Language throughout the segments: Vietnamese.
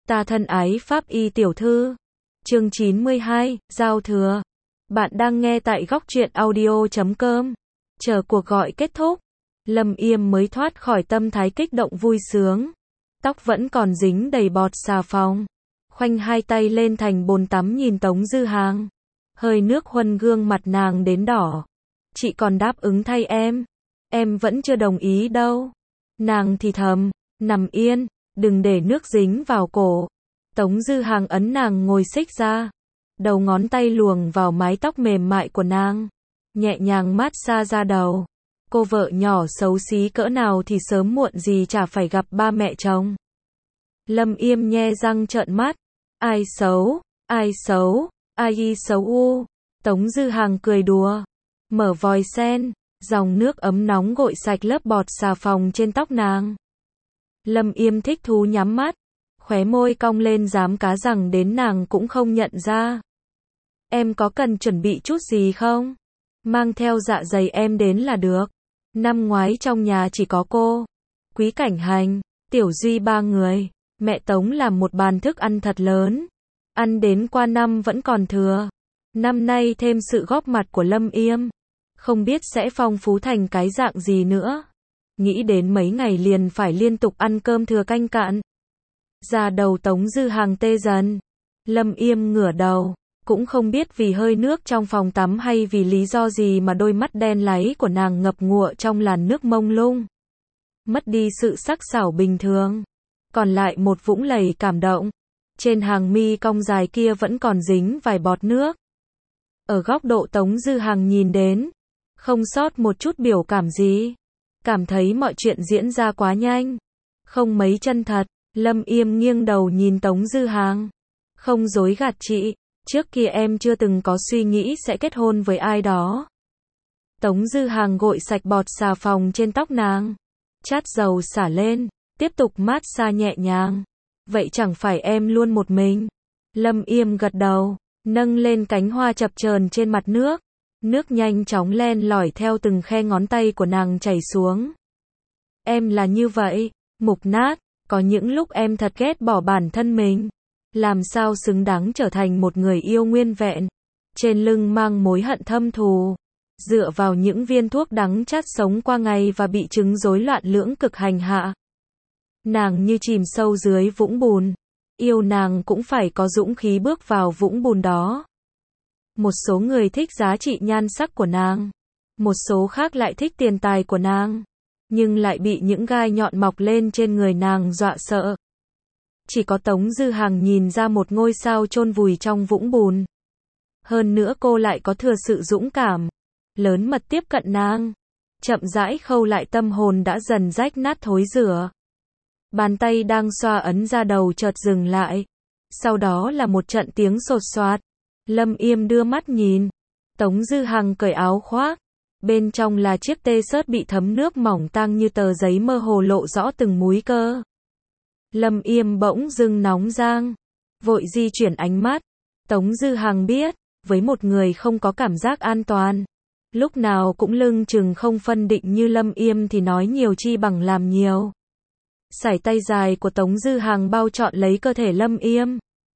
Ta thân ái Pháp Y tiểu thư. Chương 92, Giao thừa. Bạn đang nghe tại góc truyện audio.com. Chờ cuộc gọi kết thúc, Lâm Yêm mới thoát khỏi tâm thái kích động vui sướng. Tóc vẫn còn dính đầy bọt xà phòng. Khoanh hai tay lên thành bồn tắm nhìn Tống Dư Hàng. Hơi nước huân gương mặt nàng đến đỏ. Chị còn đáp ứng thay em vẫn chưa đồng ý đâu. Nàng thì thầm, nằm yên, đừng để nước dính vào cổ. Tống Dư Hàng ấn nàng ngồi xích ra. Đầu ngón tay luồn vào mái tóc mềm mại của nàng. Nhẹ nhàng mát xa ra đầu. Cô vợ nhỏ xấu xí cỡ nào thì sớm muộn gì chả phải gặp ba mẹ chồng. Lâm Yêm nhe răng trợn mắt. Ai xấu, ai xấu, ai y xấu u. Tống Dư Hàng cười đùa. Mở vòi sen, dòng nước ấm nóng gội sạch lớp bọt xà phòng trên tóc nàng. Lâm Yêm thích thú nhắm mắt. Khóe môi cong lên dám cá rằng đến nàng cũng không nhận ra. Em có cần chuẩn bị chút gì không? Mang theo dạ dày em đến là được. Năm ngoái trong nhà chỉ có cô, Quý Cảnh Hành, Tiểu Duy ba người. Mẹ Tống làm một bàn thức ăn thật lớn. Ăn đến qua năm vẫn còn thừa. Năm nay thêm sự góp mặt của Lâm Yêm. Không biết sẽ phong phú thành cái dạng gì nữa. Nghĩ đến mấy ngày liền phải liên tục ăn cơm thừa canh cạn. Da đầu Tống Dư Hàng tê dần. Lâm Yêm ngửa đầu. Cũng không biết vì hơi nước trong phòng tắm hay vì lý do gì mà đôi mắt đen láy của nàng ngập ngụa trong làn nước mông lung. Mất đi sự sắc sảo bình thường. Còn lại một vũng lầy cảm động. Trên hàng mi cong dài kia vẫn còn dính vài bọt nước. Ở góc độ Tống Dư Hàng nhìn đến. Không sót một chút biểu cảm gì. Cảm thấy mọi chuyện diễn ra quá nhanh. Không mấy chân thật. Lâm Yêm nghiêng đầu nhìn Tống Dư Hàng. Không dối gạt chị. Trước kia em chưa từng có suy nghĩ sẽ kết hôn với ai đó. Tống Dư Hàng gội sạch bọt xà phòng trên tóc nàng. Chát dầu xả lên. Tiếp tục mát xa nhẹ nhàng. Vậy chẳng phải em luôn một mình. Lâm Yêm gật đầu. Nâng lên cánh hoa chập chờn trên mặt nước. Nước nhanh chóng len lỏi theo từng khe ngón tay của nàng chảy xuống. Em là như vậy. Mục nát. Có những lúc em thật ghét bỏ bản thân mình. Làm sao xứng đáng trở thành một người yêu nguyên vẹn. Trên lưng mang mối hận thâm thù. Dựa vào những viên thuốc đắng chát sống qua ngày và bị chứng rối loạn lưỡng cực hành hạ. Nàng như chìm sâu dưới vũng bùn. Yêu nàng cũng phải có dũng khí bước vào vũng bùn đó. Một số người thích giá trị nhan sắc của nàng. Một số khác lại thích tiền tài của nàng. Nhưng lại bị những gai nhọn mọc lên trên người nàng dọa sợ. Chỉ có Tống Dư Hàng nhìn ra một ngôi sao chôn vùi trong vũng bùn. Hơn nữa cô lại có thừa sự dũng cảm. Lớn mật tiếp cận nàng. Chậm rãi khâu lại tâm hồn đã dần rách nát thối rữa. Bàn tay đang xoa ấn ra đầu chợt dừng lại. Sau đó là một trận tiếng sột soạt. Lâm Yêm đưa mắt nhìn. Tống Dư Hàng cởi áo khoác. Bên trong là chiếc t-shirt bị thấm nước mỏng tang như tờ giấy mơ hồ lộ rõ từng múi cơ. Lâm Yêm bỗng dưng nóng rang. Vội di chuyển ánh mắt. Tống Dư Hàng biết, với một người không có cảm giác an toàn. Lúc nào cũng lưng chừng không phân định như Lâm Yêm thì nói nhiều chi bằng làm nhiều. Sải tay dài của Tống Dư Hàng bao trọn lấy cơ thể Lâm Yêm.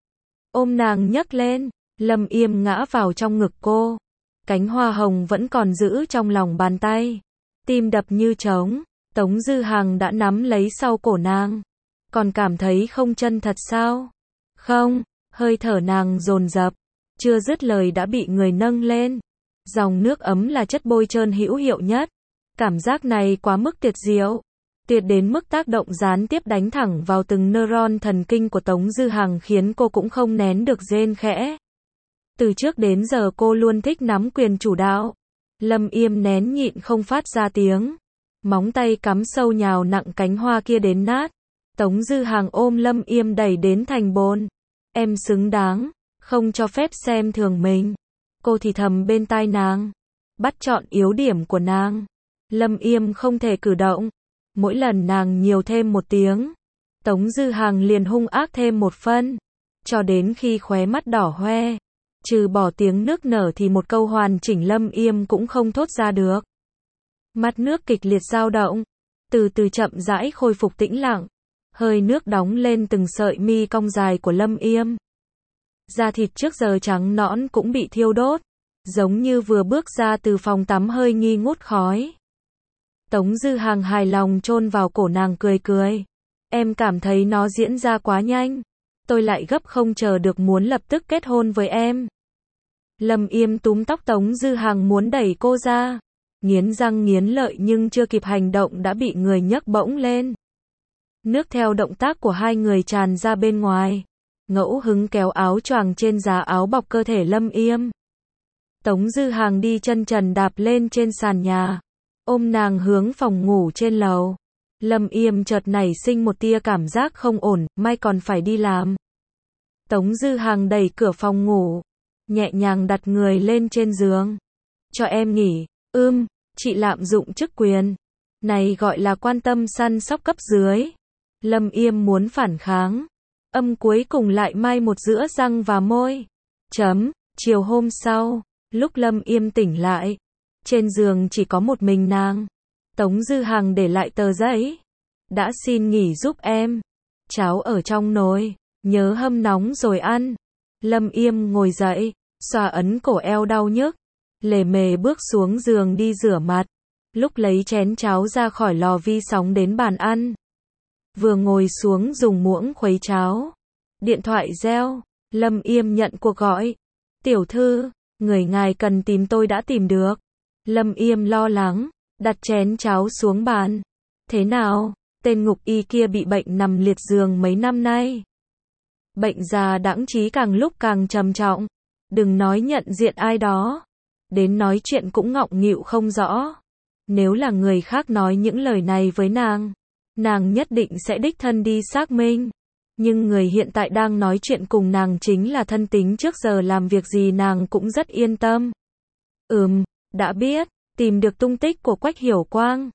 Ôm nàng nhấc lên. Lâm Yêm ngã vào trong ngực cô. Cánh hoa hồng vẫn còn giữ trong lòng bàn tay. Tim đập như trống. Tống Dư Hàng đã nắm lấy sau cổ nàng. Còn cảm thấy không chân thật sao? Không, hơi thở nàng dồn dập. Chưa dứt lời đã bị người nâng lên. Dòng nước ấm là chất bôi trơn hữu hiệu nhất. Cảm giác này quá mức tuyệt diệu. Tuyệt đến mức tác động gián tiếp đánh thẳng vào từng neuron thần kinh của Tống Dư Hàng khiến cô cũng không nén được rên khẽ. Từ trước đến giờ cô luôn thích nắm quyền chủ đạo. Lâm Yêm nén nhịn không phát ra tiếng. Móng tay cắm sâu nhào nặng cánh hoa kia đến nát. Tống Dư Hàng ôm Lâm Yêm đẩy đến thành bồn. Em xứng đáng, không cho phép xem thường mình. Cô thì thầm bên tai nàng. Bắt chọn yếu điểm của nàng. Lâm Yêm không thể cử động. Mỗi lần nàng nhiều thêm một tiếng. Tống Dư Hàng liền hung ác thêm một phân. Cho đến khi khóe mắt đỏ hoe. Trừ bỏ tiếng nức nở thì một câu hoàn chỉnh Lâm Yêm cũng không thốt ra được. Mặt nước kịch liệt dao động. Từ từ chậm rãi khôi phục tĩnh lặng. hơi nước đóng lên từng sợi mi cong dài của Lâm Yêm. Da thịt trước giờ trắng nõn cũng bị thiêu đốt, giống như vừa bước ra từ phòng tắm hơi nghi ngút khói. Tống Dư Hàng hài lòng chôn vào cổ nàng cười cười. Em cảm thấy nó diễn ra quá nhanh. Tôi lại gấp không chờ được muốn lập tức kết hôn với em. Lâm Yêm túm tóc Tống Dư Hàng muốn đẩy cô ra. Nghiến răng nghiến lợi nhưng chưa kịp hành động đã bị người nhấc bổng lên. Nước theo động tác của hai người tràn ra bên ngoài. Ngẫu hứng kéo áo choàng trên giá áo bọc cơ thể Lâm Yêm. Tống Dư Hàng đi chân trần đạp lên trên sàn nhà, ôm nàng hướng phòng ngủ trên lầu. Lâm Yêm chợt nảy sinh một tia cảm giác không ổn, mai còn phải đi làm. Tống Dư Hàng đẩy cửa phòng ngủ, nhẹ nhàng đặt người lên trên giường. Cho em nghỉ, chị lạm dụng chức quyền. Này gọi là quan tâm săn sóc cấp dưới. Lâm Yêm muốn phản kháng. Âm cuối cùng lại mai một giữa răng và môi. Chiều hôm sau, lúc Lâm Yêm tỉnh lại, trên giường chỉ có một mình nàng. Tống Dư Hàng để lại tờ giấy. Đã xin nghỉ giúp em. Cháo ở trong nồi, nhớ hâm nóng rồi ăn. Lâm Yêm ngồi dậy, xoa ấn cổ eo đau nhức, lề mề bước xuống giường đi rửa mặt. Lúc lấy chén cháo ra khỏi lò vi sóng đến bàn ăn. Vừa ngồi xuống dùng muỗng khuấy cháo. Điện thoại reo, Lâm Yêm nhận cuộc gọi. Tiểu thư, người ngài cần tìm tôi đã tìm được. Lâm Yêm lo lắng, đặt chén cháo xuống bàn. Thế nào, tên ngục y kia bị bệnh nằm liệt giường mấy năm nay. Bệnh già đãng trí càng lúc càng trầm trọng. Đừng nói nhận diện ai đó. Đến nói chuyện cũng ngọng nghịu không rõ. Nếu là người khác nói những lời này với nàng nhất định sẽ đích thân đi xác minh. Nhưng người hiện tại đang nói chuyện cùng nàng chính là thân tín trước giờ làm việc gì nàng cũng rất yên tâm. Đã biết, tìm được tung tích của Quách Hiểu Quang.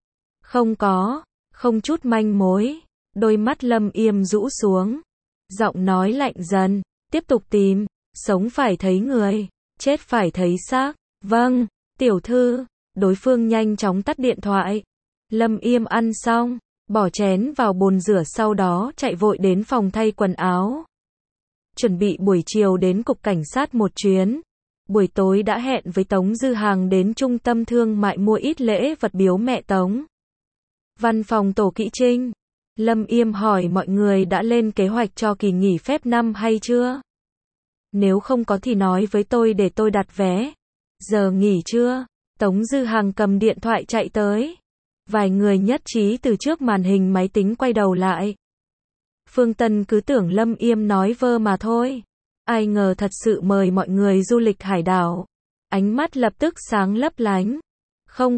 Không chút manh mối. Đôi mắt Lâm Yêm rũ xuống. Giọng nói lạnh dần, tiếp tục tìm, sống phải thấy người, chết phải thấy xác. Vâng, tiểu thư. Đối phương nhanh chóng tắt điện thoại. Lâm Yêm ăn xong, bỏ chén vào bồn rửa sau đó chạy vội đến phòng thay quần áo. Chuẩn bị buổi chiều đến cục cảnh sát một chuyến. Buổi tối đã hẹn với Tống Dư Hàng đến trung tâm thương mại mua ít lễ vật biếu mẹ Tống. Văn phòng Tổ Kỵ Trinh. Lâm Yêm hỏi mọi người đã lên kế hoạch cho kỳ nghỉ phép năm hay chưa? Nếu không có thì nói với tôi để tôi đặt vé. Giờ nghỉ chưa? Tống Dư Hàng cầm điện thoại chạy tới. Vài người nhất trí từ trước màn hình máy tính quay đầu lại. Phương Tân cứ tưởng Lâm Yêm nói vơ mà thôi. Ai ngờ thật sự mời mọi người du lịch hải đảo. Ánh mắt lập tức sáng lấp lánh. Không,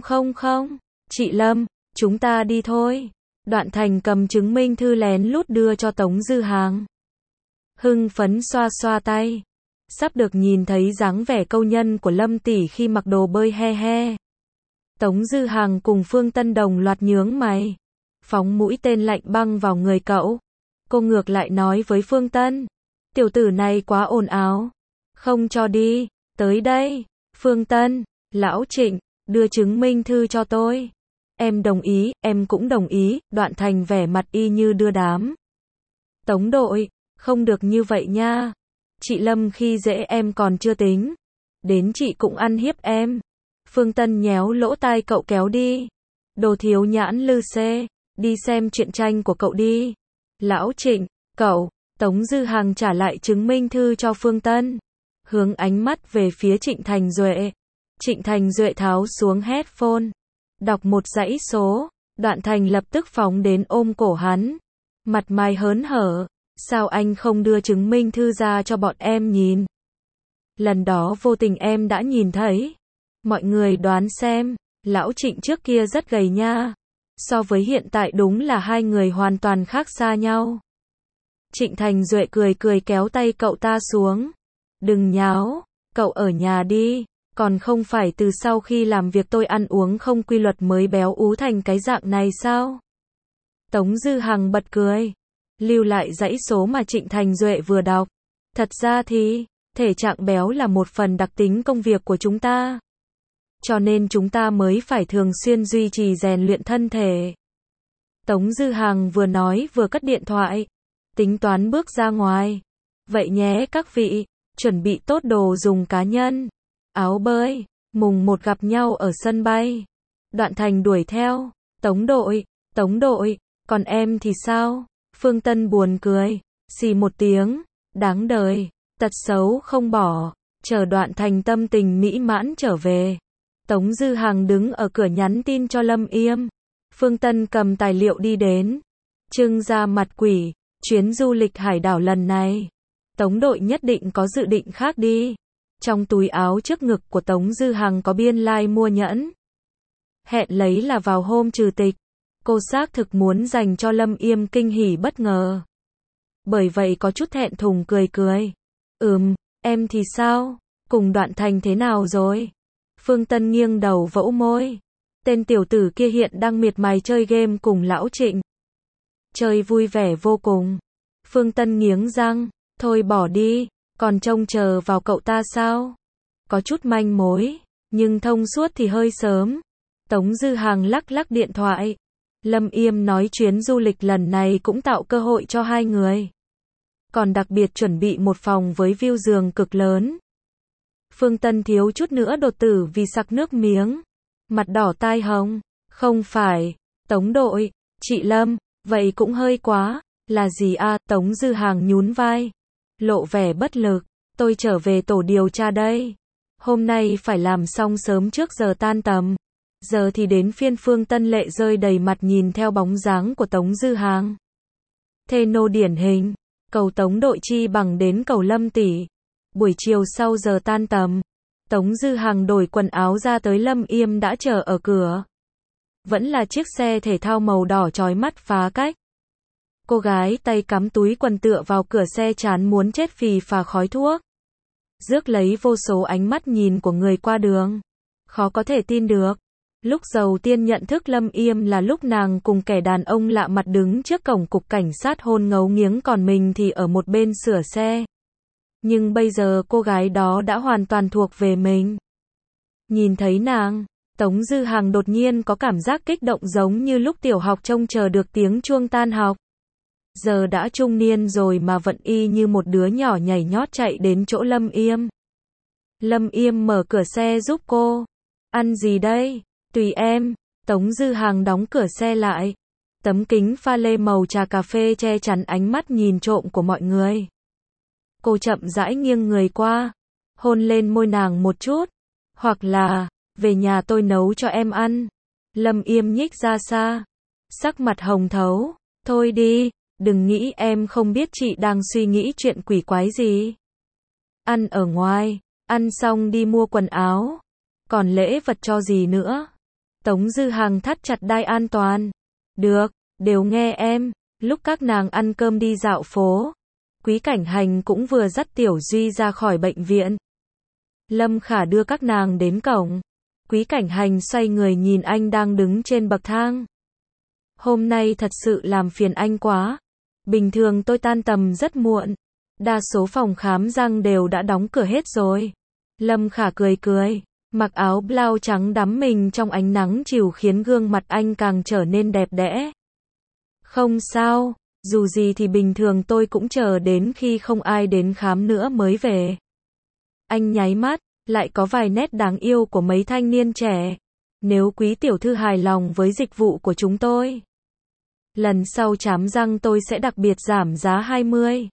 chị Lâm, chúng ta đi thôi. Đoạn Thành cầm chứng minh thư lén lút đưa cho Tống Dư Hàng. Hưng phấn xoa xoa tay. Sắp được nhìn thấy dáng vẻ câu nhân của Lâm tỷ khi mặc đồ bơi he. Tống Dư Hàng cùng Phương Tân đồng loạt nhướng mày. Phóng mũi tên lạnh băng vào người cậu. Cô ngược lại nói với Phương Tân. Tiểu tử này quá ồn ào. Không cho đi. Tới đây. Phương Tân. Lão Trịnh. Đưa chứng minh thư cho tôi. Em đồng ý, em cũng đồng ý. Đoạn Thành vẻ mặt y như đưa đám. Tống đội. Không được như vậy nha. Chị Lâm khi dễ em còn chưa tính. Đến chị cũng ăn hiếp em. Phương Tân nhéo lỗ tai cậu kéo đi. Đồ thiếu nhãn lư xê. Đi xem truyện tranh của cậu đi. Lão Trịnh, cậu. Tống Dư Hàng trả lại chứng minh thư cho Phương Tân. Hướng ánh mắt về phía Trịnh Thành Duệ. Trịnh Thành Duệ tháo xuống headphone. Đọc một dãy số. Đoạn Thành lập tức phóng đến ôm cổ hắn. Mặt mày hớn hở. Sao anh không đưa chứng minh thư ra cho bọn em nhìn? Lần đó vô tình em đã nhìn thấy. Mọi người đoán xem. Lão Trịnh trước kia rất gầy nha. So với hiện tại đúng là hai người hoàn toàn khác xa nhau. Trịnh Thành Duệ cười kéo tay cậu ta xuống. Đừng nháo. Cậu ở nhà đi. Còn không phải từ sau khi làm việc tôi ăn uống không quy luật mới béo ú thành cái dạng này sao? Tống Dư Hằng bật cười. Lưu lại dãy số mà Trịnh Thành Duệ vừa đọc. Thật ra thì, thể trạng béo là một phần đặc tính công việc của chúng ta. Cho nên chúng ta mới phải thường xuyên duy trì rèn luyện thân thể. Tống Dư Hằng vừa nói vừa cất điện thoại. Tính toán bước ra ngoài. Vậy nhé các vị, chuẩn bị tốt đồ dùng cá nhân. Áo bơi, mùng 1 gặp nhau ở sân bay. Đoạn Thành đuổi theo. Tống đội, còn em thì sao? Phương Tân buồn cười, xì một tiếng, đáng đời, tật xấu không bỏ, chờ Đoạn Thành tâm tình mỹ mãn trở về. Tống Dư Hằng đứng ở cửa nhắn tin cho Lâm Yêm. Phương Tân cầm tài liệu đi đến, trưng ra mặt quỷ, chuyến du lịch hải đảo lần này, Tống đội nhất định có dự định khác đi. Trong túi áo trước ngực của Tống Dư Hằng có biên lai mua nhẫn. Hẹn lấy là vào hôm trừ tịch. Cô xác thực muốn dành cho Lâm Yêm kinh hỉ bất ngờ. Bởi vậy có chút thẹn thùng cười. Em thì sao? Cùng Đoạn Thành thế nào rồi? Phương Tân nghiêng đầu vỗ môi. Tên tiểu tử kia hiện đang miệt mài chơi game cùng lão Trịnh. Chơi vui vẻ vô cùng. Phương Tân nghiến răng. Thôi bỏ đi, còn trông chờ vào cậu ta sao? Có chút manh mối, nhưng thông suốt thì hơi sớm. Tống Dư Hằng lắc điện thoại. Lâm Yêm nói chuyến du lịch lần này cũng tạo cơ hội cho hai người. Còn đặc biệt chuẩn bị một phòng với view giường cực lớn. Phương Tân thiếu chút nữa đột tử vì sặc nước miếng. Mặt đỏ tai hồng. Không phải, Tống đội, chị Lâm, vậy cũng hơi quá. Là gì à? Tống Dư Hằng nhún vai. Lộ vẻ bất lực. Tôi trở về tổ điều tra đây. Hôm nay phải làm xong sớm trước giờ tan tầm. Giờ thì đến phiên Phương Tân lệ rơi đầy mặt nhìn theo bóng dáng của Tống Dư Hằng. Thê nô điển hình. Cầu Tống đội chi bằng đến cầu Lâm tỷ. Buổi chiều sau giờ tan tầm, Tống Dư Hằng đổi quần áo ra tới Lâm Yêm đã chờ ở cửa. Vẫn là chiếc xe thể thao màu đỏ chói mắt phá cách. Cô gái tay cắm túi quần tựa vào cửa xe chán muốn chết phì phà khói thuốc. Rước lấy vô số ánh mắt nhìn của người qua đường. Khó có thể tin được. Lúc đầu tiên nhận thức Lâm Yêm là lúc nàng cùng kẻ đàn ông lạ mặt đứng trước cổng cục cảnh sát hôn ngấu nghiếng còn mình thì ở một bên sửa xe. Nhưng bây giờ cô gái đó đã hoàn toàn thuộc về mình. Nhìn thấy nàng, Tống Dư Hằng đột nhiên có cảm giác kích động giống như lúc tiểu học trông chờ được tiếng chuông tan học. Giờ đã trung niên rồi mà vẫn y như một đứa nhỏ nhảy nhót chạy đến chỗ Lâm Yêm. Lâm Yêm mở cửa xe giúp cô. Ăn gì đây? Tùy em. Tống Dư Hằng đóng cửa xe lại. Tấm kính pha lê màu trà cà phê che chắn ánh mắt nhìn trộm của mọi người. Cô chậm rãi nghiêng người qua, hôn lên môi nàng một chút. Hoặc là, về nhà tôi nấu cho em ăn. Lâm Yêm nhích ra xa, sắc mặt hồng thấu. Thôi đi, đừng nghĩ em không biết chị đang suy nghĩ chuyện quỷ quái gì. Ăn ở ngoài, ăn xong đi mua quần áo. Còn lễ vật cho gì nữa? Tống Dư Hằng thắt chặt đai an toàn. Được, đều nghe em. Lúc các nàng ăn cơm đi dạo phố, Quý Cảnh Hành cũng vừa dắt Tiểu Duy ra khỏi bệnh viện. Lâm Khả đưa các nàng đến cổng. Quý Cảnh Hành xoay người nhìn anh đang đứng trên bậc thang. Hôm nay thật sự làm phiền anh quá. Bình thường tôi tan tầm rất muộn. Đa số phòng khám răng đều đã đóng cửa hết rồi. Lâm Khả cười. Mặc áo blau trắng đắm mình trong ánh nắng chiều khiến gương mặt anh càng trở nên đẹp đẽ. Không sao, dù gì thì bình thường tôi cũng chờ đến khi không ai đến khám nữa mới về. Anh nháy mắt, lại có vài nét đáng yêu của mấy thanh niên trẻ. Nếu quý tiểu thư hài lòng với dịch vụ của chúng tôi, lần sau chám răng tôi sẽ đặc biệt giảm giá 20.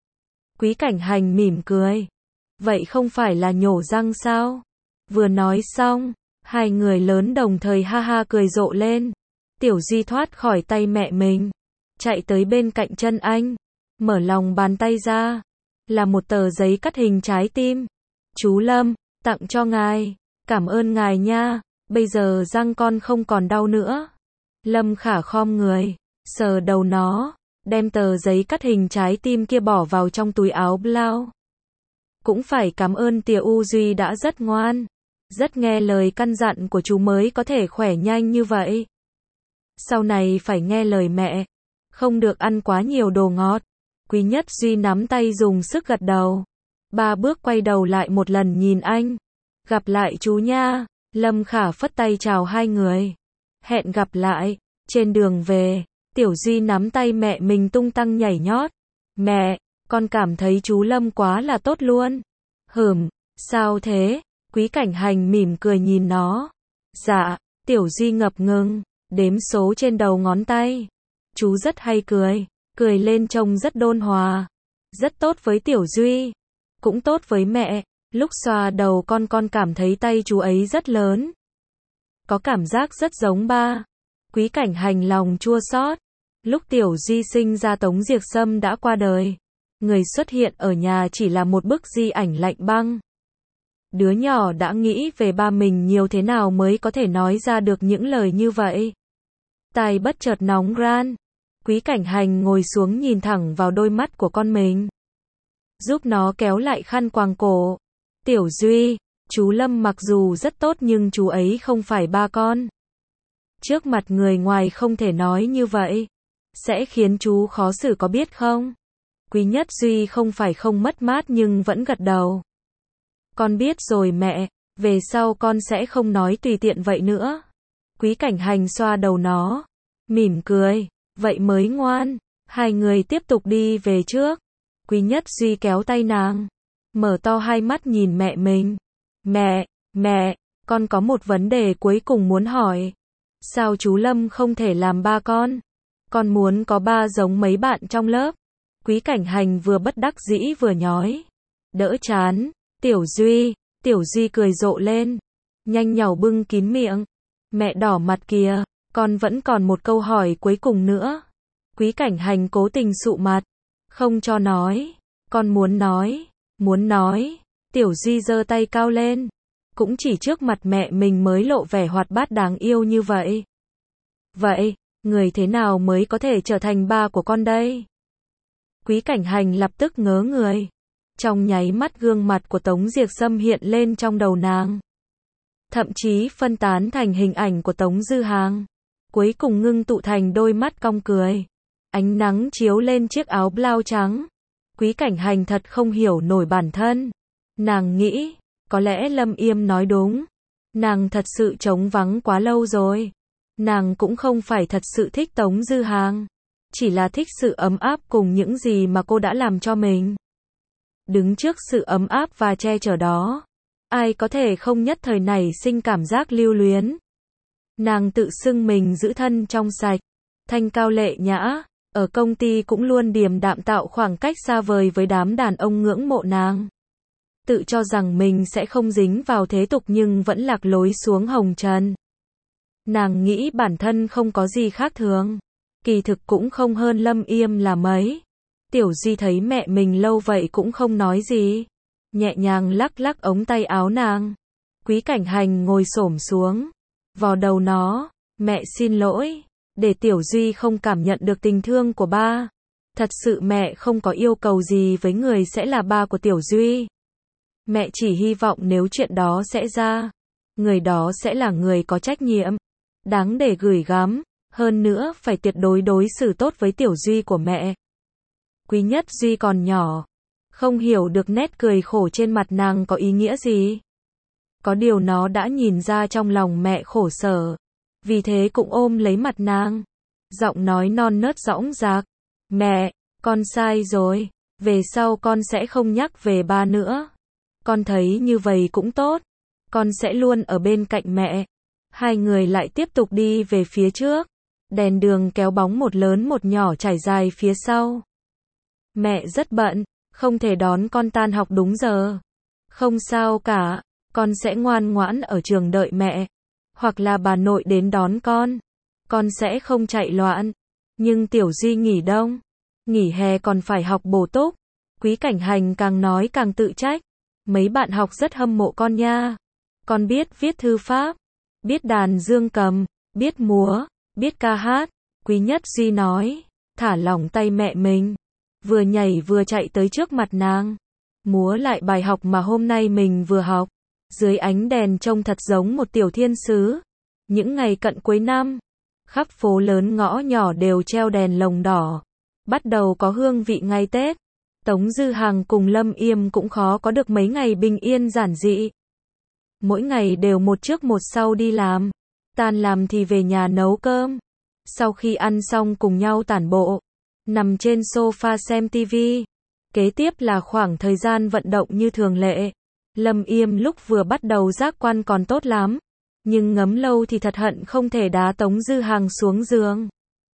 Quý Cảnh Hành mỉm cười. Vậy không phải là nhổ răng sao? Vừa nói xong, hai người lớn đồng thời ha ha cười rộ lên. Tiểu Duy thoát khỏi tay mẹ mình, chạy tới bên cạnh chân anh, mở lòng bàn tay ra, là một tờ giấy cắt hình trái tim. Chú Lâm, tặng cho ngài, cảm ơn ngài nha, bây giờ răng con không còn đau nữa. Lâm Khả khom người, sờ đầu nó, đem tờ giấy cắt hình trái tim kia bỏ vào trong túi áo blau. Cũng phải cảm ơn Tìa U Duy đã rất ngoan, rất nghe lời căn dặn của chú mới có thể khỏe nhanh như vậy. Sau này phải nghe lời mẹ, không được ăn quá nhiều đồ ngọt. Quý Nhất Duy nắm tay dùng sức gật đầu. 3 bước quay đầu lại một lần nhìn anh. Gặp lại chú nha. Lâm Khả phất tay chào hai người. Hẹn gặp lại. Trên đường về, Tiểu Duy nắm tay mẹ mình tung tăng nhảy nhót. Mẹ, con cảm thấy chú Lâm quá là tốt luôn. Sao thế? Quý Cảnh Hành mỉm cười nhìn nó. Dạ, Tiểu Duy ngập ngừng, đếm số trên đầu ngón tay. Chú rất hay cười, cười lên trông rất đôn hòa. Rất tốt với Tiểu Duy, cũng tốt với mẹ. Lúc xoa đầu con cảm thấy tay chú ấy rất lớn. Có cảm giác rất giống ba. Quý Cảnh Hành lòng chua xót. Lúc Tiểu Duy sinh ra Tống Diệc Sâm đã qua đời. Người xuất hiện ở nhà chỉ là một bức di ảnh lạnh băng. Đứa nhỏ đã nghĩ về ba mình nhiều thế nào mới có thể nói ra được những lời như vậy. Tai bất chợt nóng ran. Quý Cảnh Hành ngồi xuống nhìn thẳng vào đôi mắt của con mình. Giúp nó kéo lại khăn quàng cổ. Tiểu Duy, chú Lâm mặc dù rất tốt nhưng chú ấy không phải ba con. Trước mặt người ngoài không thể nói như vậy. Sẽ khiến chú khó xử có biết không? Quý Nhất Duy không phải không mất mát nhưng vẫn gật đầu. Con biết rồi mẹ, về sau con sẽ không nói tùy tiện vậy nữa. Quý Cảnh Hành xoa đầu nó, mỉm cười, vậy mới ngoan. Hai người tiếp tục đi về trước. Quý Nhất Duy kéo tay nàng, mở to hai mắt nhìn mẹ mình. Mẹ, con có một vấn đề cuối cùng muốn hỏi. Sao chú Lâm không thể làm ba con? Con muốn có ba giống mấy bạn trong lớp. Quý Cảnh Hành vừa bất đắc dĩ vừa nhói. Đỡ chán. Tiểu Duy cười rộ lên. Nhanh nhảu bưng kín miệng. Mẹ đỏ mặt kìa. Con vẫn còn một câu hỏi cuối cùng nữa. Quý Cảnh Hành cố tình sụ mặt. Không cho nói. Con muốn nói. Tiểu Duy giơ tay cao lên. Cũng chỉ trước mặt mẹ mình mới lộ vẻ hoạt bát đáng yêu như vậy. Vậy, người thế nào mới có thể trở thành ba của con đây? Quý Cảnh Hành lập tức ngớ người. Trong nháy mắt gương mặt của Tống Diệc Sâm hiện lên trong đầu nàng. Thậm chí phân tán thành hình ảnh của Tống Dư Hàng. Cuối cùng ngưng tụ thành đôi mắt cong cười. Ánh nắng chiếu lên chiếc áo blau trắng. Quý Cảnh Hành thật không hiểu nổi bản thân. Nàng nghĩ, có lẽ Lâm Yêm nói đúng. Nàng thật sự trống vắng quá lâu rồi. Nàng cũng không phải thật sự thích Tống Dư Hàng. Chỉ là thích sự ấm áp cùng những gì mà cô đã làm cho mình. Đứng trước sự ấm áp và che chở đó, ai có thể không nhất thời nảy sinh cảm giác lưu luyến. Nàng tự xưng mình giữ thân trong sạch, thanh cao lệ nhã, ở công ty cũng luôn điềm đạm tạo khoảng cách xa vời với đám đàn ông ngưỡng mộ nàng. Tự cho rằng mình sẽ không dính vào thế tục nhưng vẫn lạc lối xuống hồng trần. Nàng nghĩ bản thân không có gì khác thường. Kỳ thực cũng không hơn Lâm Yêm là mấy. Tiểu Duy thấy mẹ mình lâu vậy cũng không nói gì. Nhẹ nhàng lắc lắc ống tay áo nàng. Quý Cảnh Hành ngồi xổm xuống. Vò đầu nó. Mẹ xin lỗi. Để Tiểu Duy không cảm nhận được tình thương của ba. Thật sự mẹ không có yêu cầu gì với người sẽ là ba của Tiểu Duy. Mẹ chỉ hy vọng nếu chuyện đó sẽ ra, người đó sẽ là người có trách nhiệm, đáng để gửi gắm. Hơn nữa phải tuyệt đối đối xử tốt với Tiểu Duy của mẹ. Quý Nhất Duy còn nhỏ, không hiểu được nét cười khổ trên mặt nàng có ý nghĩa gì. Có điều nó đã nhìn ra trong lòng mẹ khổ sở, vì thế cũng ôm lấy mặt nàng. Giọng nói non nớt dõng dạc. Mẹ, con sai rồi, về sau con sẽ không nhắc về ba nữa. Con thấy như vậy cũng tốt, con sẽ luôn ở bên cạnh mẹ. Hai người lại tiếp tục đi về phía trước. Đèn đường kéo bóng một lớn một nhỏ trải dài phía sau. Mẹ rất bận, không thể đón con tan học đúng giờ. Không sao cả, con sẽ ngoan ngoãn ở trường đợi mẹ. Hoặc là bà nội đến đón con sẽ không chạy loạn. Nhưng Tiểu Duy nghỉ đông, nghỉ hè còn phải học bổ túc. Quý Cảnh Hành càng nói càng tự trách. Mấy bạn học rất hâm mộ con nha. Con biết viết thư pháp, biết đàn dương cầm, biết múa, biết ca hát. Quý Nhất Duy nói, thả lỏng tay mẹ mình, vừa nhảy vừa chạy tới trước mặt nàng, múa lại bài học mà hôm nay mình vừa học. Dưới ánh đèn trông thật giống một tiểu thiên sứ. Những ngày cận cuối năm, khắp phố lớn ngõ nhỏ đều treo đèn lồng đỏ. Bắt đầu có hương vị ngày Tết. Tống Dư Hàng cùng Lâm Yêm cũng khó có được mấy ngày bình yên giản dị. Mỗi ngày đều một trước một sau đi làm. Tan làm thì về nhà nấu cơm. Sau khi ăn xong cùng nhau tản bộ, nằm trên sofa xem tivi. Kế tiếp là khoảng thời gian vận động như thường lệ. Lâm Yêm lúc vừa bắt đầu giác quan còn tốt lắm, nhưng ngấm lâu thì thật hận không thể đá Tống Dư Hằng xuống giường.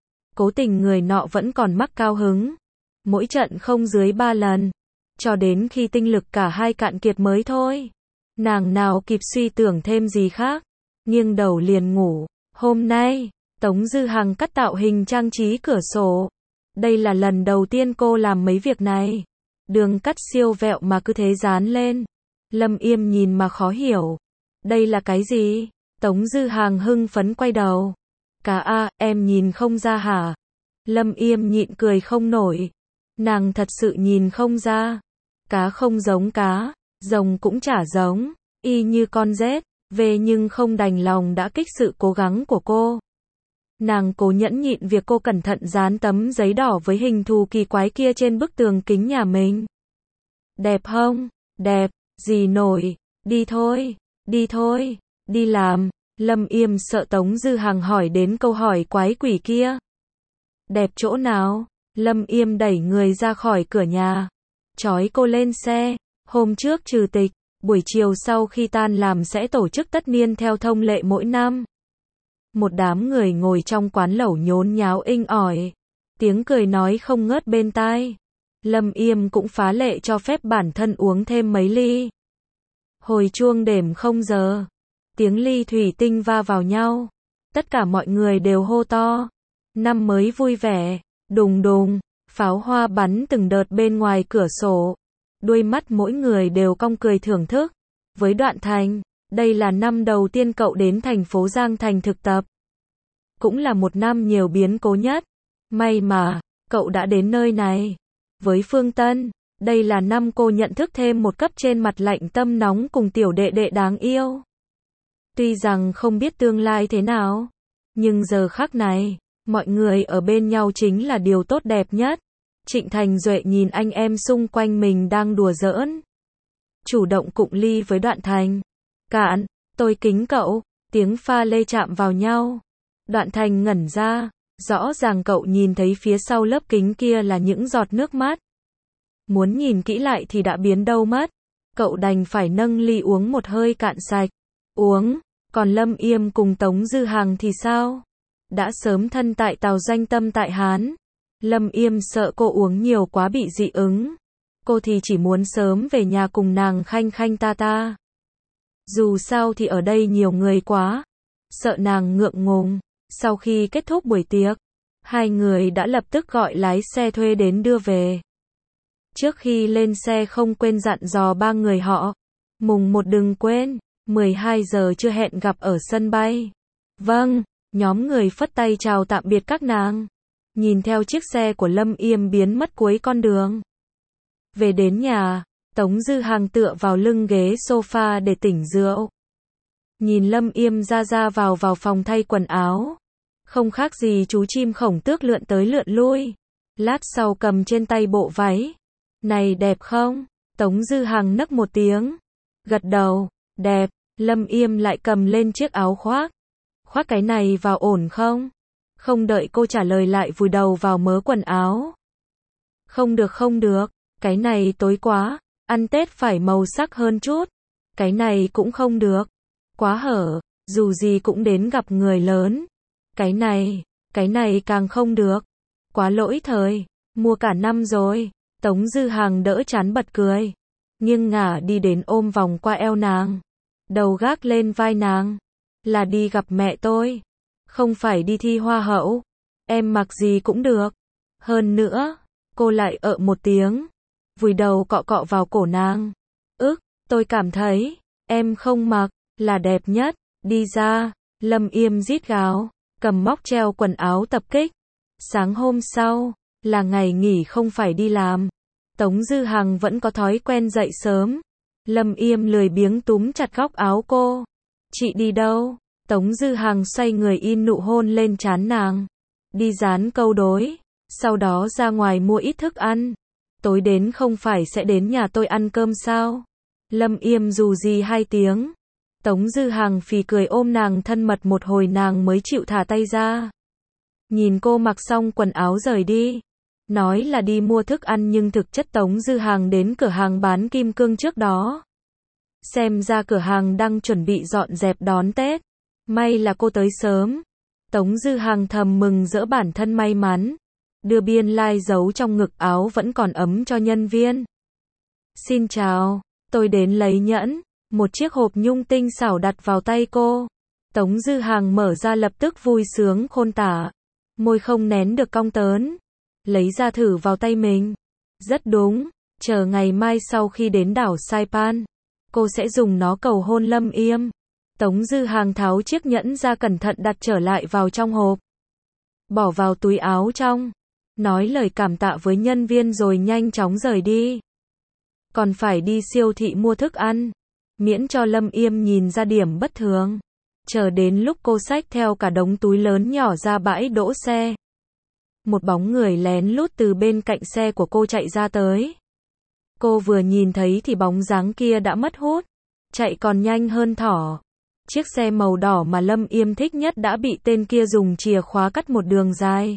Cố tình người nọ vẫn còn mắc cao hứng. Mỗi trận không dưới 3 lần. Cho đến khi tinh lực cả hai cạn kiệt mới thôi. Nàng nào kịp suy tưởng thêm gì khác. Nghiêng đầu liền ngủ. Hôm nay, Tống Dư Hằng cắt tạo hình trang trí cửa sổ. Đây là lần đầu tiên cô làm mấy việc này. Đường cắt siêu vẹo mà cứ thế dán lên. Lâm Yêm nhìn mà khó hiểu. Đây là cái gì? Tống Dư Hằng hưng phấn quay đầu. Cá a, em nhìn không ra hả? Lâm Yêm nhịn cười không nổi. Nàng thật sự nhìn không ra. Cá không giống cá, rồng cũng chả giống, y như con rết, về nhưng không đành lòng đã kích sự cố gắng của cô. Nàng cố nhẫn nhịn việc cô cẩn thận dán tấm giấy đỏ với hình thù kỳ quái kia trên bức tường kính nhà mình. Đẹp không? Đẹp, gì nổi, đi thôi, đi thôi, đi làm. Lâm Yêm sợ Tống Dư Hằng hỏi đến câu hỏi quái quỷ kia. Đẹp chỗ nào? Lâm Yêm đẩy người ra khỏi cửa nhà. Trói cô lên xe. Hôm trước trừ tịch, buổi chiều sau khi tan làm sẽ tổ chức tất niên theo thông lệ mỗi năm. Một đám người ngồi trong quán lẩu nhốn nháo inh ỏi. Tiếng cười nói không ngớt bên tai. Lâm Yêm cũng phá lệ cho phép bản thân uống thêm mấy ly. Hồi chuông đêm 0 giờ. Tiếng ly thủy tinh va vào nhau. Tất cả mọi người đều hô to. Năm mới vui vẻ. Đùng đùng. Pháo hoa bắn từng đợt bên ngoài cửa sổ. Đuôi mắt mỗi người đều cong cười thưởng thức. Với Đoạn Thành, đây là năm đầu tiên cậu đến thành phố Giang Thành thực tập. Cũng là một năm nhiều biến cố nhất. May mà, cậu đã đến nơi này. Với Phương Tân, đây là năm cô nhận thức thêm một cấp trên mặt lạnh tâm nóng cùng tiểu đệ đệ đáng yêu. Tuy rằng không biết tương lai thế nào, nhưng giờ khắc này, mọi người ở bên nhau chính là điều tốt đẹp nhất. Trịnh Thành Duệ nhìn anh em xung quanh mình đang đùa giỡn. Chủ động cụng ly với Đoạn Thành. Cạn, tôi kính cậu, tiếng pha lê chạm vào nhau. Đoạn Thành ngẩn ra, rõ ràng cậu nhìn thấy phía sau lớp kính kia là những giọt nước mắt. Muốn nhìn kỹ lại thì đã biến đâu mất. Cậu đành phải nâng ly uống một hơi cạn sạch. Uống, còn Lâm Yêm cùng Tống Dư Hằng thì sao? Đã sớm thân tại Tàu Doanh Tâm tại Hán. Lâm Yêm sợ cô uống nhiều quá bị dị ứng. Cô thì chỉ muốn sớm về nhà cùng nàng khanh khanh ta ta. Dù sao thì ở đây nhiều người quá. Sợ nàng ngượng ngùng. Sau khi kết thúc buổi tiệc, hai người đã lập tức gọi lái xe thuê đến đưa về. Trước khi lên xe không quên dặn dò ba người họ. Mùng 1 đừng quên, 12 giờ chưa hẹn gặp ở sân bay. Vâng, nhóm người phất tay chào tạm biệt các nàng. Nhìn theo chiếc xe của Lâm Yêm biến mất cuối con đường. Về đến nhà, Tống Dư Hằng tựa vào lưng ghế sofa để tỉnh rượu. Nhìn Lâm Yêm ra vào phòng thay quần áo. Không khác gì chú chim khổng tước lượn tới lượn lui. Lát sau cầm trên tay bộ váy. Này đẹp không? Tống Dư Hằng nấc một tiếng. Gật đầu, đẹp. Lâm Yêm lại cầm lên chiếc áo khoác. Khoác cái này vào ổn không? Không đợi cô trả lời lại vùi đầu vào mớ quần áo. Không được, cái này tối quá, ăn Tết phải màu sắc hơn chút. Cái này cũng không được, quá hở, dù gì cũng đến gặp người lớn. Cái này càng không được, quá lỗi thời, mua cả năm rồi. Tống Dư Hằng đỡ chán bật cười, nghiêng ngả đi đến ôm vòng qua eo nàng, đầu gác lên vai nàng. Là đi gặp mẹ tôi, không phải đi thi hoa hậu. Em mặc gì cũng được. Hơn nữa, cô lại một tiếng, vùi đầu cọ cọ vào cổ nàng. Tôi cảm thấy, em không mặc, là đẹp nhất. Đi ra, Lâm Yêm rít gào, cầm móc treo quần áo tập kích. Sáng hôm sau, là ngày nghỉ không phải đi làm. Tống Dư Hằng vẫn có thói quen dậy sớm. Lâm Yêm lười biếng túm chặt góc áo cô. Chị đi đâu? Tống Dư Hằng xoay người in nụ hôn lên trán nàng. Đi dán câu đối. Sau đó ra ngoài mua ít thức ăn. Tối đến không phải sẽ đến nhà tôi ăn cơm sao? Lâm Yêm dù gì 2 tiếng. Tống Dư Hằng phì cười ôm nàng thân mật một hồi nàng mới chịu thả tay ra. Nhìn cô mặc xong quần áo rời đi. Nói là đi mua thức ăn nhưng thực chất Tống Dư Hàng đến cửa hàng bán kim cương trước đó. Xem ra cửa hàng đang chuẩn bị dọn dẹp đón Tết. May là cô tới sớm. Tống Dư Hàng thầm mừng rỡ bản thân may mắn. Đưa biên lai like giấu trong ngực áo vẫn còn ấm cho nhân viên. Xin chào, tôi đến lấy nhẫn. Một chiếc hộp nhung tinh xảo đặt vào tay cô. Tống Dư Hàng mở ra lập tức vui sướng khôn tả. Môi không nén được cong tớn. Lấy ra thử vào tay mình. Rất đúng, chờ ngày mai sau khi đến đảo Saipan, cô sẽ dùng nó cầu hôn Lâm Yêm. Tống Dư Hàng tháo chiếc nhẫn ra cẩn thận đặt trở lại vào trong hộp. Bỏ vào túi áo trong. Nói lời cảm tạ với nhân viên rồi nhanh chóng rời đi. Còn phải đi siêu thị mua thức ăn. Miễn cho Lâm Yêm nhìn ra điểm bất thường. Chờ đến lúc cô xách theo cả đống túi lớn nhỏ ra bãi đỗ xe. Một bóng người lén lút từ bên cạnh xe của cô chạy ra tới. Cô vừa nhìn thấy thì bóng dáng kia đã mất hút. Chạy còn nhanh hơn thỏ. Chiếc xe màu đỏ mà Lâm Yêm thích nhất đã bị tên kia dùng chìa khóa cắt một đường dài.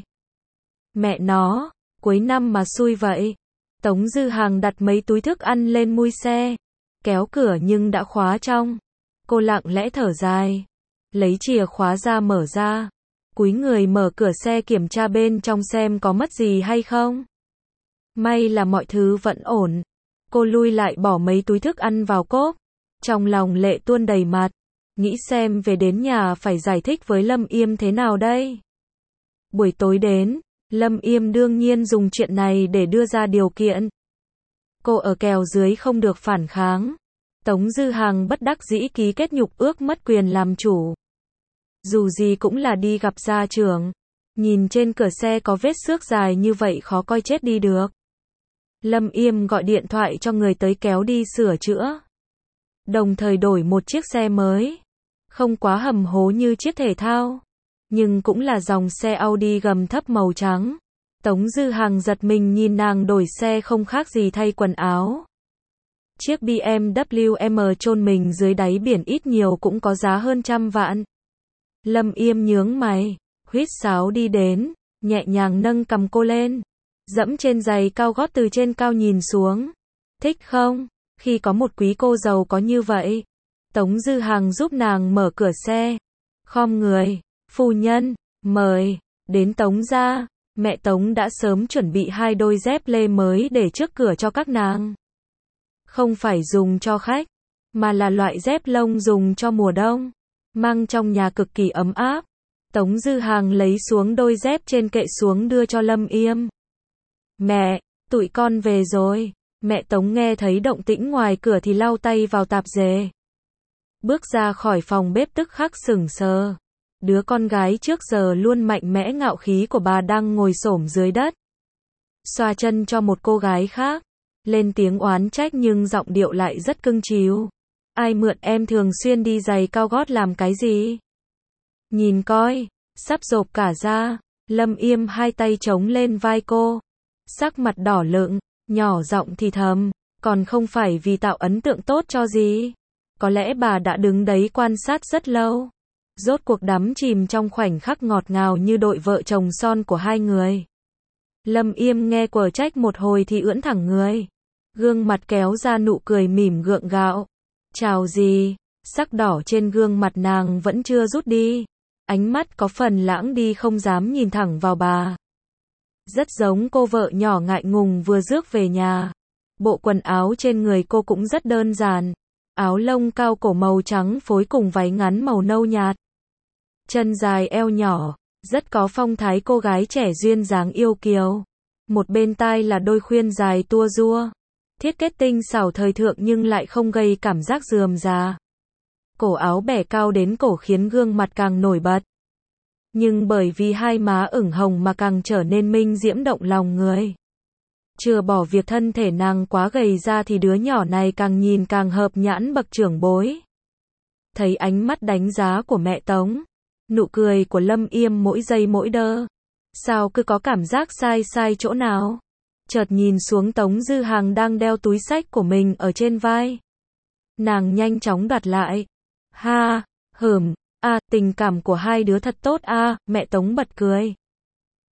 Mẹ nó, cuối năm mà xui vậy. Tống Dư Hàng đặt mấy túi thức ăn lên mui xe. Kéo cửa nhưng đã khóa trong. Cô lặng lẽ thở dài. Lấy chìa khóa ra mở ra. Cúi người mở cửa xe kiểm tra bên trong xem có mất gì hay không. May là mọi thứ vẫn ổn. Cô lui lại bỏ mấy túi thức ăn vào cốp. Trong lòng lệ tuôn đầy mặt. Nghĩ xem về đến nhà phải giải thích với Lâm Yêm thế nào đây. Buổi tối đến, Lâm Yêm đương nhiên dùng chuyện này để đưa ra điều kiện. Cô ở kèo dưới không được phản kháng. Tống Dư Hàng bất đắc dĩ ký kết nhục ước mất quyền làm chủ. Dù gì cũng là đi gặp gia trưởng. Nhìn trên cửa xe có vết xước dài như vậy khó coi chết đi được. Lâm Yêm gọi điện thoại cho người tới kéo đi sửa chữa. Đồng thời đổi một chiếc xe mới. Không quá hầm hố như chiếc thể thao. Nhưng cũng là dòng xe Audi gầm thấp màu trắng. Tống Dư Hàng giật mình nhìn nàng đổi xe không khác gì thay quần áo. Chiếc BMW M chôn mình dưới đáy biển ít nhiều cũng có giá hơn 100 vạn. Lâm Yêm nhướng mày, huýt sáo đi đến, nhẹ nhàng nâng cầm cô lên. Dẫm trên giày cao gót từ trên cao nhìn xuống. Thích không? Khi có một quý cô giàu có như vậy. Tống Dư Hàng giúp nàng mở cửa xe. Khom người, phu nhân, mời, đến Tống gia. Mẹ Tống đã sớm chuẩn bị 2 đôi dép lê mới để trước cửa cho các nàng. Không phải dùng cho khách, mà là loại dép lông dùng cho mùa đông. Mang trong nhà cực kỳ ấm áp. Tống Dư Hàng lấy xuống đôi dép trên kệ xuống đưa cho Lâm Yêm. Mẹ, tụi con về rồi. Mẹ Tống nghe thấy động tĩnh ngoài cửa thì lau tay vào tạp dề. Bước ra khỏi phòng bếp tức khắc sững sờ. Đứa con gái trước giờ luôn mạnh mẽ ngạo khí của bà đang ngồi xổm dưới đất. Xoa chân cho một cô gái khác. Lên tiếng oán trách nhưng giọng điệu lại rất cưng chiều. Ai mượn em thường xuyên đi giày cao gót làm cái gì? Nhìn coi, sắp rộp cả ra. Lâm Yêm hai tay chống lên vai cô. Sắc mặt đỏ lựng, nhỏ giọng thì thầm. Còn không phải vì tạo ấn tượng tốt cho gì. Có lẽ bà đã đứng đấy quan sát rất lâu. Rốt cuộc đắm chìm trong khoảnh khắc ngọt ngào như đội vợ chồng son của hai người. Lâm Yêm nghe quở trách một hồi thì ưỡn thẳng người. Gương mặt kéo ra nụ cười mỉm gượng gạo. Chào gì? Sắc đỏ trên gương mặt nàng vẫn chưa rút đi. Ánh mắt có phần lãng đi không dám nhìn thẳng vào bà. Rất giống cô vợ nhỏ ngại ngùng vừa rước về nhà. Bộ quần áo trên người cô cũng rất đơn giản. Áo lông cao cổ màu trắng phối cùng váy ngắn màu nâu nhạt. Chân dài eo nhỏ, rất có phong thái cô gái trẻ duyên dáng yêu kiều. Một bên tai là đôi khuyên dài tua rua. Thiết kế tinh xảo thời thượng nhưng lại không gây cảm giác rườm rà. Cổ áo bẻ cao đến cổ khiến gương mặt càng nổi bật. Nhưng bởi vì hai má ửng hồng mà càng trở nên minh diễm động lòng người. Chưa bỏ việc thân thể nàng quá gầy ra thì đứa nhỏ này càng nhìn càng hợp nhãn bậc trưởng bối. Thấy ánh mắt đánh giá của mẹ Tống. Nụ cười của Lâm Yêm mỗi giây mỗi đơ. Sao cứ có cảm giác sai chỗ nào? Chợt nhìn xuống Tống Dư Hàng đang đeo túi xách của mình ở trên vai. Nàng nhanh chóng đoạt lại. Ha, tình cảm của hai đứa thật tốt a, mẹ Tống bật cười.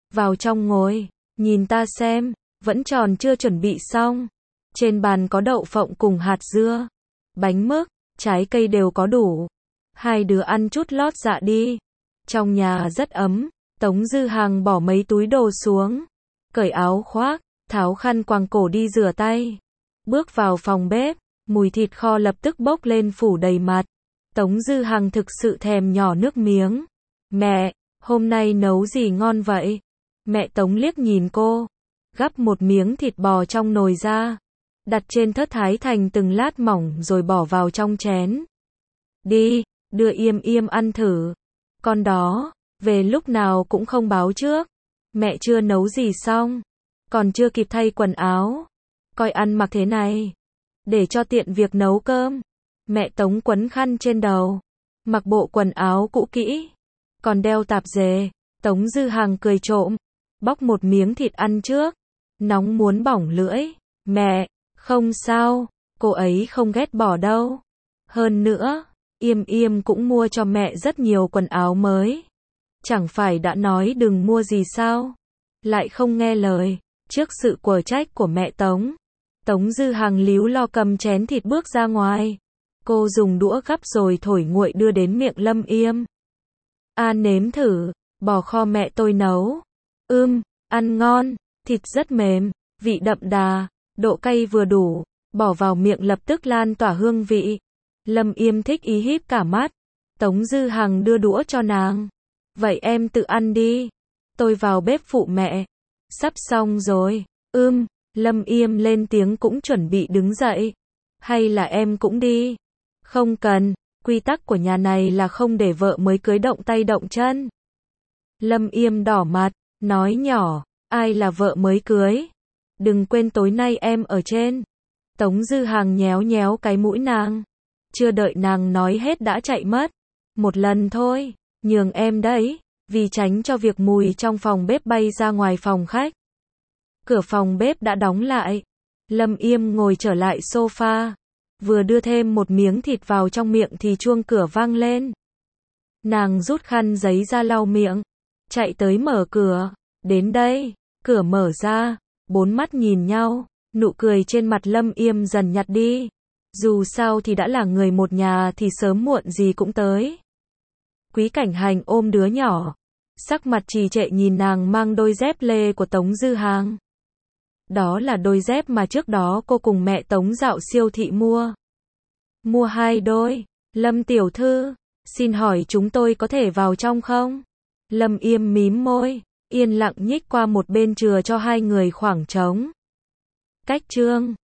vào trong ngồi, nhìn ta xem, vẫn tròn chưa chuẩn bị xong. Trên bàn có đậu phộng cùng hạt dưa, bánh mứt, trái cây đều có đủ. Hai đứa ăn chút lót dạ đi. Trong nhà rất ấm, Tống Dư Hằng bỏ mấy túi đồ xuống, cởi áo khoác, tháo khăn quàng cổ đi rửa tay. Bước vào phòng bếp, mùi thịt kho lập tức bốc lên phủ đầy mặt. Tống Dư Hằng thực sự thèm nhỏ nước miếng. Mẹ, hôm nay nấu gì ngon vậy? Mẹ Tống liếc nhìn cô, gắp một miếng thịt bò trong nồi ra, đặt trên thớt thái thành từng lát mỏng rồi bỏ vào trong chén. Đi, đưa Yêm Yêm ăn thử. Con đó, về lúc nào cũng không báo trước. Mẹ chưa nấu gì xong, còn chưa kịp thay quần áo. Coi ăn mặc thế này, để cho tiện việc nấu cơm. Mẹ Tống quấn khăn trên đầu, mặc bộ quần áo cũ kỹ, còn đeo tạp dề. Tống Dư Hằng cười trộm, bóc một miếng thịt ăn trước. Nóng muốn bỏng lưỡi. Mẹ, không sao, cô ấy không ghét bỏ đâu. Hơn nữa, Yêm Yêm cũng mua cho mẹ rất nhiều quần áo mới. Chẳng phải đã nói đừng mua gì sao? Lại không nghe lời. Trước sự quở trách của mẹ Tống, Tống Dư Hằng líu lo cầm chén thịt bước ra ngoài. Cô dùng đũa gắp rồi thổi nguội đưa đến miệng Lâm Yêm. Nếm thử, bò kho mẹ tôi nấu. Ăn ngon, thịt rất mềm, vị đậm đà, độ cay vừa đủ, bỏ vào miệng lập tức lan tỏa hương vị. Lâm Yêm thích ý híp cả mắt. Tống Dư Hằng đưa đũa cho nàng. Vậy em tự ăn đi. Tôi vào bếp phụ mẹ. Sắp xong rồi. Lâm Yêm lên tiếng cũng chuẩn bị đứng dậy. Hay là em cũng đi? Không cần, quy tắc của nhà này là không để vợ mới cưới động tay động chân. Lâm Yêm đỏ mặt, nói nhỏ, ai là vợ mới cưới? Đừng quên tối nay em ở trên. Tống Dư Hằng nhéo nhéo cái mũi nàng. Chưa đợi nàng nói hết đã chạy mất. Một lần thôi, nhường em đấy, vì tránh cho việc mùi trong phòng bếp bay ra ngoài phòng khách. Cửa phòng bếp đã đóng lại. Lâm Yêm ngồi trở lại sofa. Vừa đưa thêm một miếng thịt vào trong miệng thì chuông cửa vang lên. Nàng rút khăn giấy ra lau miệng, chạy tới mở cửa. Đến đây, cửa mở ra, bốn mắt nhìn nhau, nụ cười trên mặt Lâm Yêm dần nhạt đi. Dù sao thì đã là người một nhà thì sớm muộn gì cũng tới. Quý Cảnh Hành ôm đứa nhỏ, sắc mặt trì trệ nhìn nàng mang đôi dép lê của Tống Dư Hằng. Đó là đôi dép mà trước đó cô cùng mẹ Tống dạo siêu thị mua. Mua 2 đôi. Lâm tiểu thư, xin hỏi chúng tôi có thể vào trong không? Lâm Yêm mím môi, yên lặng nhích qua một bên chừa cho hai người khoảng trống. Cách chương